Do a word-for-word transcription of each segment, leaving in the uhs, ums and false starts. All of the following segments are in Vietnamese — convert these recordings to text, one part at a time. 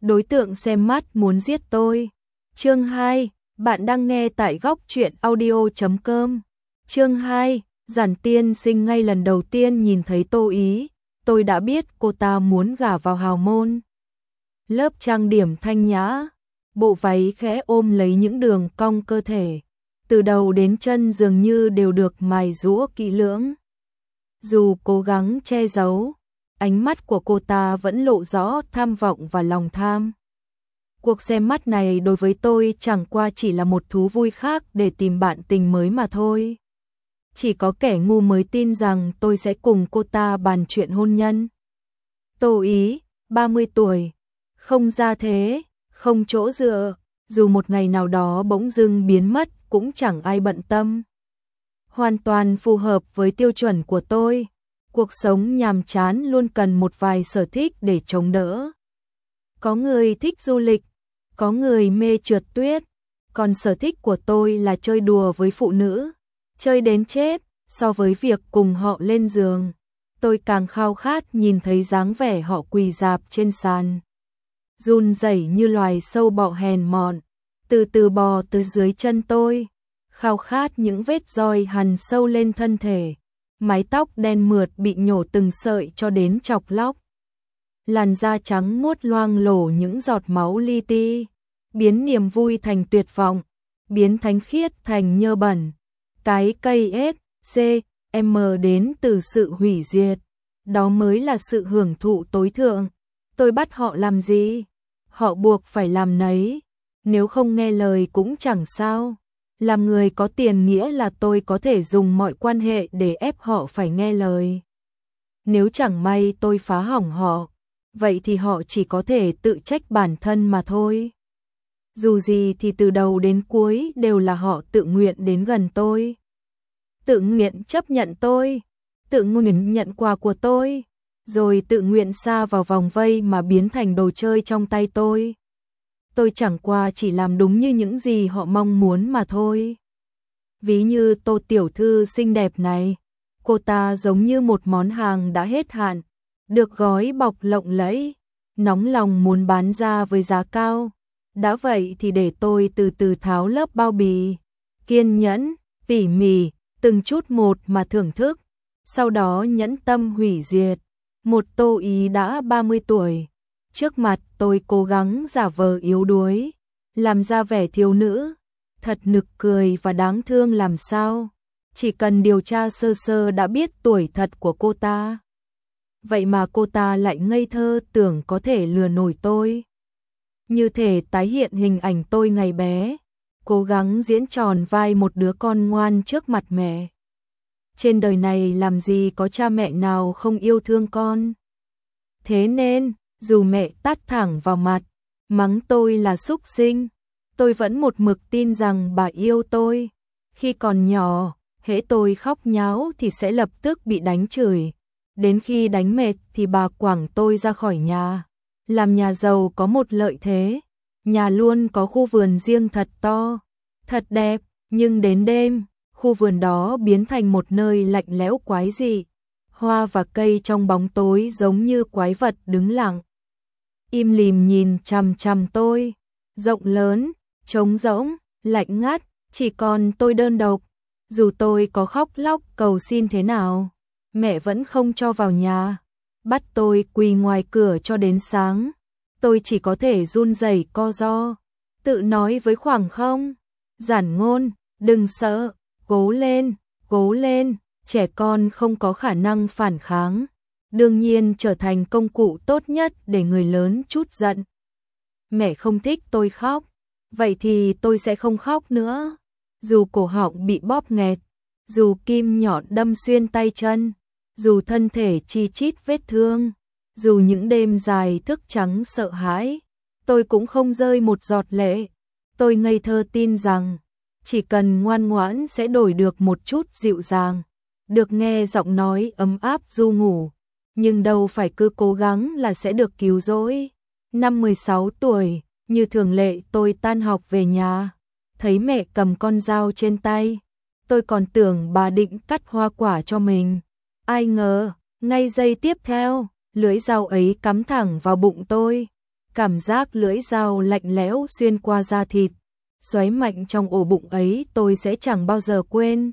đối tượng xem mắt muốn giết tôi. Chương hai, bạn đang nghe tại góc truyện audio chấm com. Chương hai, Giản tiên sinh ngay lần đầu tiên nhìn thấy Tô Ý, tôi đã biết cô ta muốn gả vào hào môn. Lớp trang điểm thanh nhã, bộ váy khẽ ôm lấy những đường cong cơ thể, từ đầu đến chân dường như đều được mài giũa kỹ lưỡng. Dù cố gắng che giấu, ánh mắt của cô ta vẫn lộ rõ tham vọng và lòng tham. Cuộc xem mắt này đối với tôi chẳng qua chỉ là một thú vui khác để tìm bạn tình mới mà thôi. Chỉ có kẻ ngu mới tin rằng tôi sẽ cùng cô ta bàn chuyện hôn nhân. Tô Ý, ba mươi tuổi, không gia thế, không chỗ dựa, dù một ngày nào đó bỗng dưng biến mất cũng chẳng ai bận tâm. Hoàn toàn phù hợp với tiêu chuẩn của tôi. Cuộc sống nhàm chán luôn cần một vài sở thích để chống đỡ. Có người thích du lịch, có người mê trượt tuyết, còn sở thích của tôi là chơi đùa với phụ nữ, chơi đến chết. So với việc cùng họ lên giường, tôi càng khao khát nhìn thấy dáng vẻ họ quỳ rạp trên sàn, run rẩy như loài sâu bọ hèn mọn, từ từ bò từ dưới chân tôi, khao khát những vết roi hằn sâu lên thân thể, mái tóc đen mượt bị nhổ từng sợi cho đến chọc lóc. Làn da trắng muốt loang lổ những giọt máu li ti, biến niềm vui thành tuyệt vọng, biến thánh khiết thành nhơ bẩn. Cái cây ết, C, M đến từ sự hủy diệt, đó mới là sự hưởng thụ tối thượng. Tôi bắt họ làm gì? Họ buộc phải làm nấy, nếu không nghe lời cũng chẳng sao. Làm người có tiền nghĩa là tôi có thể dùng mọi quan hệ để ép họ phải nghe lời. Nếu chẳng may tôi phá hỏng họ, vậy thì họ chỉ có thể tự trách bản thân mà thôi. Dù gì thì từ đầu đến cuối đều là họ tự nguyện đến gần tôi, tự nguyện chấp nhận tôi, tự nguyện nhận quà của tôi, rồi tự nguyện sa vào vòng vây mà biến thành đồ chơi trong tay tôi. Tôi chẳng qua chỉ làm đúng như những gì họ mong muốn mà thôi. Ví như Tô tiểu thư xinh đẹp này, cô ta giống như một món hàng đã hết hạn, được gói bọc lộng lẫy, nóng lòng muốn bán ra với giá cao. Đã vậy thì để tôi từ từ tháo lớp bao bì, kiên nhẫn, tỉ mỉ, từng chút một mà thưởng thức, sau đó nhẫn tâm hủy diệt. Một Tô Ý đã ba mươi tuổi, trước mặt tôi cố gắng giả vờ yếu đuối, làm ra vẻ thiếu nữ, thật nực cười và đáng thương làm sao. Chỉ cần điều tra sơ sơ đã biết tuổi thật của cô ta. Vậy mà cô ta lại ngây thơ tưởng có thể lừa nổi tôi. Như thể tái hiện hình ảnh tôi ngày bé, cố gắng diễn tròn vai một đứa con ngoan trước mặt mẹ. Trên đời này làm gì có cha mẹ nào không yêu thương con. Thế nên, dù mẹ tát thẳng vào mặt, mắng tôi là súc sinh, tôi vẫn một mực tin rằng bà yêu tôi. Khi còn nhỏ, hễ tôi khóc nháo thì sẽ lập tức bị đánh chửi. Đến khi đánh mệt thì bà quẳng tôi ra khỏi nhà. Làm nhà giàu có một lợi thế, nhà luôn có khu vườn riêng thật to, thật đẹp, nhưng đến đêm, khu vườn đó biến thành một nơi lạnh lẽo quái dị. Hoa và cây trong bóng tối giống như quái vật đứng lặng, im lìm nhìn chằm chằm tôi, rộng lớn, trống rỗng, lạnh ngắt, chỉ còn tôi đơn độc. Dù tôi có khóc lóc cầu xin thế nào, mẹ vẫn không cho vào nhà, bắt tôi quỳ ngoài cửa cho đến sáng. Tôi chỉ có thể run rẩy co ro, tự nói với khoảng không, Giản Ngôn, đừng sợ, cố lên, cố lên. Trẻ con không có khả năng phản kháng, đương nhiên trở thành công cụ tốt nhất để người lớn trút giận. Mẹ không thích tôi khóc, vậy thì tôi sẽ không khóc nữa. Dù cổ họng bị bóp nghẹt, dù kim nhọn đâm xuyên tay chân, dù thân thể chi chít vết thương, dù những đêm dài thức trắng sợ hãi, tôi cũng không rơi một giọt lệ. Tôi ngây thơ tin rằng, chỉ cần ngoan ngoãn sẽ đổi được một chút dịu dàng, được nghe giọng nói ấm áp ru ngủ, nhưng đâu phải cứ cố gắng là sẽ được cứu rỗi. Năm mười sáu tuổi, như thường lệ tôi tan học về nhà, thấy mẹ cầm con dao trên tay, tôi còn tưởng bà định cắt hoa quả cho mình. Ai ngờ, ngay giây tiếp theo, lưỡi dao ấy cắm thẳng vào bụng tôi. cảm giác lưỡi dao lạnh lẽo xuyên qua da thịt, xoáy mạnh trong ổ bụng ấy tôi sẽ chẳng bao giờ quên.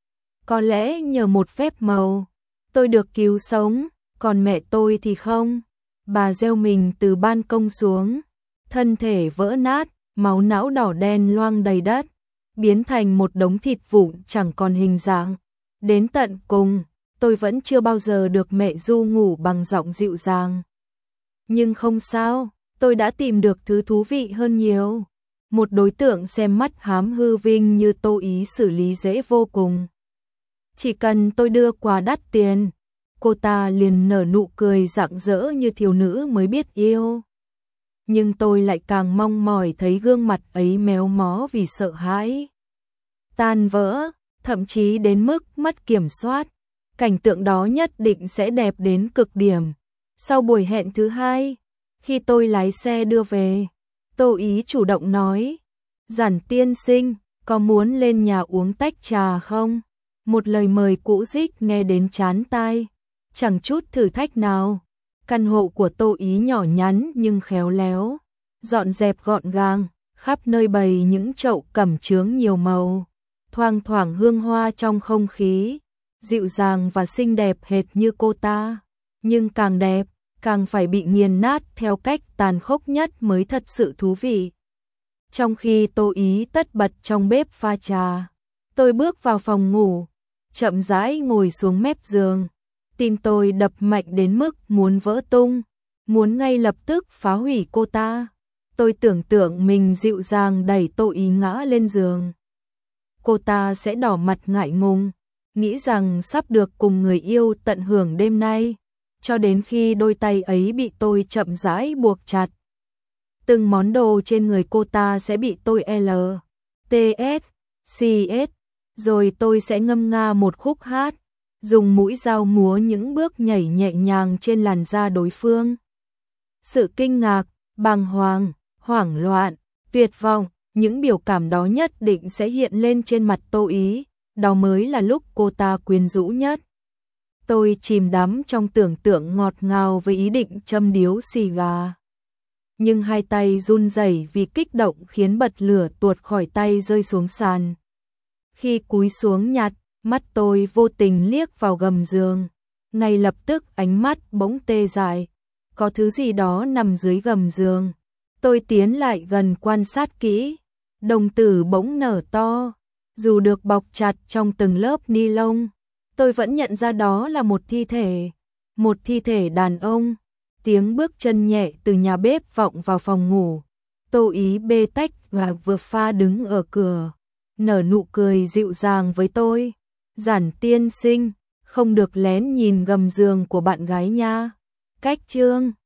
Có lẽ nhờ một phép màu, tôi được cứu sống, còn mẹ tôi thì không. Bà gieo mình từ ban công xuống, thân thể vỡ nát, máu não đỏ đen loang đầy đất, biến thành một đống thịt vụn chẳng còn hình dạng. Đến tận cùng, tôi vẫn chưa bao giờ được mẹ ru ngủ bằng giọng dịu dàng. Nhưng không sao, tôi đã tìm được thứ thú vị hơn nhiều. Một đối tượng xem mắt hám hư vinh như Tô Ý xử lý dễ vô cùng. Chỉ cần tôi đưa quà đắt tiền, cô ta liền nở nụ cười rạng rỡ như thiếu nữ mới biết yêu. Nhưng tôi lại càng mong mỏi thấy gương mặt ấy méo mó vì sợ hãi. Tan vỡ, thậm chí đến mức mất kiểm soát. Cảnh tượng đó nhất định sẽ đẹp đến cực điểm. Sau buổi hẹn thứ hai, khi tôi lái xe đưa về, Tô Ý chủ động nói, Giản tiên sinh, có muốn lên nhà uống tách trà không? Một lời mời cũ rích nghe đến chán tai, chẳng chút thử thách nào. Căn hộ của Tô Ý nhỏ nhắn nhưng khéo léo, dọn dẹp gọn gàng, khắp nơi bày những chậu cẩm chướng nhiều màu, thoang thoảng hương hoa trong không khí, dịu dàng và xinh đẹp hệt như cô ta. Nhưng càng đẹp, càng phải bị nghiền nát theo cách tàn khốc nhất mới thật sự thú vị. Trong khi Tô Ý tất bật trong bếp pha trà, tôi bước vào phòng ngủ, chậm rãi ngồi xuống mép giường. Tim tôi đập mạnh đến mức muốn vỡ tung, muốn ngay lập tức phá hủy cô ta. Tôi tưởng tượng mình dịu dàng đẩy Tô Ý ngã lên giường. Cô ta sẽ đỏ mặt ngại ngùng, nghĩ rằng sắp được cùng người yêu tận hưởng đêm nay, cho đến khi đôi tay ấy bị tôi chậm rãi buộc chặt. Từng món đồ trên người cô ta sẽ bị tôi L, T S, C S, rồi tôi sẽ ngâm nga một khúc hát, dùng mũi dao múa những bước nhảy nhẹ nhàng trên làn da đối phương. Sự kinh ngạc, bàng hoàng, hoảng loạn, tuyệt vọng, những biểu cảm đó nhất định sẽ hiện lên trên mặt Tô Ý, đó mới là lúc cô ta quyến rũ nhất. Tôi chìm đắm trong tưởng tượng ngọt ngào với ý định châm điếu xì gà. Nhưng hai tay run rẩy vì kích động khiến bật lửa tuột khỏi tay rơi xuống sàn. Khi cúi xuống nhặt, mắt tôi vô tình liếc vào gầm giường. Ngay lập tức ánh mắt bỗng tê dại. Có thứ gì đó nằm dưới gầm giường. Tôi tiến lại gần quan sát kỹ. Đồng tử bỗng nở to. Dù được bọc chặt trong từng lớp ni lông, tôi vẫn nhận ra đó là một thi thể. Một thi thể đàn ông. Tiếng bước chân nhẹ từ nhà bếp vọng vào phòng ngủ. Tô Ý bê tách và vừa pha đứng ở cửa, nở nụ cười dịu dàng với tôi. Giản tiên sinh, không được lén nhìn gầm giường của bạn gái nha. Cách chương